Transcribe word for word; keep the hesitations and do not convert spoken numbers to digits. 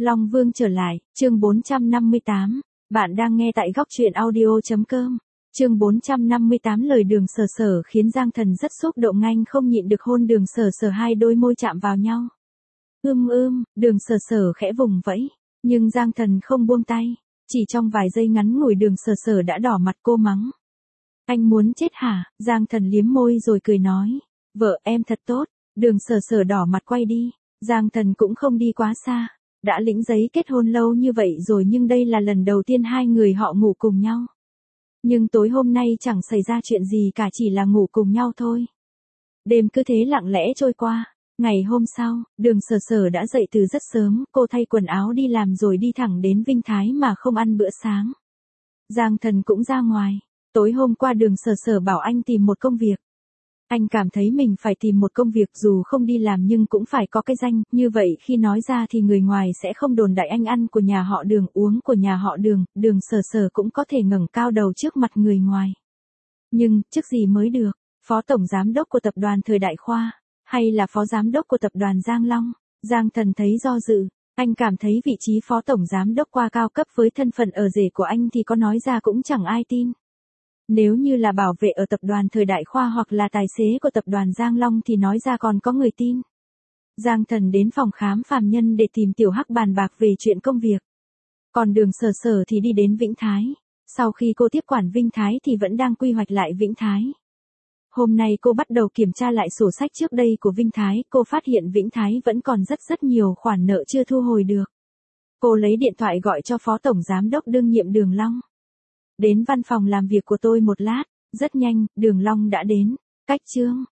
Long Vương trở lại, chương bốn trăm năm mươi tám. Bạn đang nghe tại góc truyện audio chấm com. Chương bốn trăm năm mươi tám lời Đường Sở Sở khiến Giang Thần rất xúc động, nhanh không nhịn được hôn Đường Sở Sở, hai đôi môi chạm vào nhau. Ưm ưm, Đường Sở Sở khẽ vùng vẫy, nhưng Giang Thần không buông tay. Chỉ trong vài giây ngắn ngủi Đường Sở Sở đã đỏ mặt, cô mắng: "Anh muốn chết hả?" Giang Thần liếm môi rồi cười nói: "Vợ em thật tốt." Đường Sở Sở đỏ mặt quay đi. Giang Thần cũng không đi quá xa. Đã lĩnh giấy kết hôn lâu như vậy rồi nhưng đây là lần đầu tiên hai người họ ngủ cùng nhau. Nhưng tối hôm nay chẳng xảy ra chuyện gì cả, chỉ là ngủ cùng nhau thôi. Đêm cứ thế lặng lẽ trôi qua. Ngày hôm sau, Đường Sở Sở đã dậy từ rất sớm, cô thay quần áo đi làm rồi đi thẳng đến Vinh Thái mà không ăn bữa sáng. Giang Thần cũng ra ngoài. Tối hôm qua Đường Sở Sở bảo anh tìm một công việc. Anh cảm thấy mình phải tìm một công việc dù không đi làm nhưng cũng phải có cái danh, như vậy khi nói ra thì người ngoài sẽ không đồn đại anh ăn của nhà họ Đường, uống của nhà họ Đường, Đường Sở Sở cũng có thể ngẩng cao đầu trước mặt người ngoài. Nhưng, chức gì mới được, phó tổng giám đốc của tập đoàn Thời Đại Khoa, hay là phó giám đốc của tập đoàn Giang Long? Giang Thần thấy do dự, anh cảm thấy vị trí phó tổng giám đốc qua cao cấp với thân phận ở rể của anh thì có nói ra cũng chẳng ai tin. Nếu như là bảo vệ ở tập đoàn Thời Đại Khoa hoặc là tài xế của tập đoàn Giang Long thì nói ra còn có người tin. Giang Thần đến phòng khám phàm nhân để tìm Tiểu Hắc bàn bạc về chuyện công việc. Còn Đường Sở Sở thì đi đến Vĩnh Thái. Sau khi cô tiếp quản Vinh Thái thì vẫn đang quy hoạch lại Vĩnh Thái. Hôm nay cô bắt đầu kiểm tra lại sổ sách trước đây của Vinh Thái, cô phát hiện Vĩnh Thái vẫn còn rất rất nhiều khoản nợ chưa thu hồi được. Cô lấy điện thoại gọi cho phó tổng giám đốc đương nhiệm Đường Long. "Đến văn phòng làm việc của tôi một lát." Rất nhanh, Đường Long đã đến. "Cách Trương."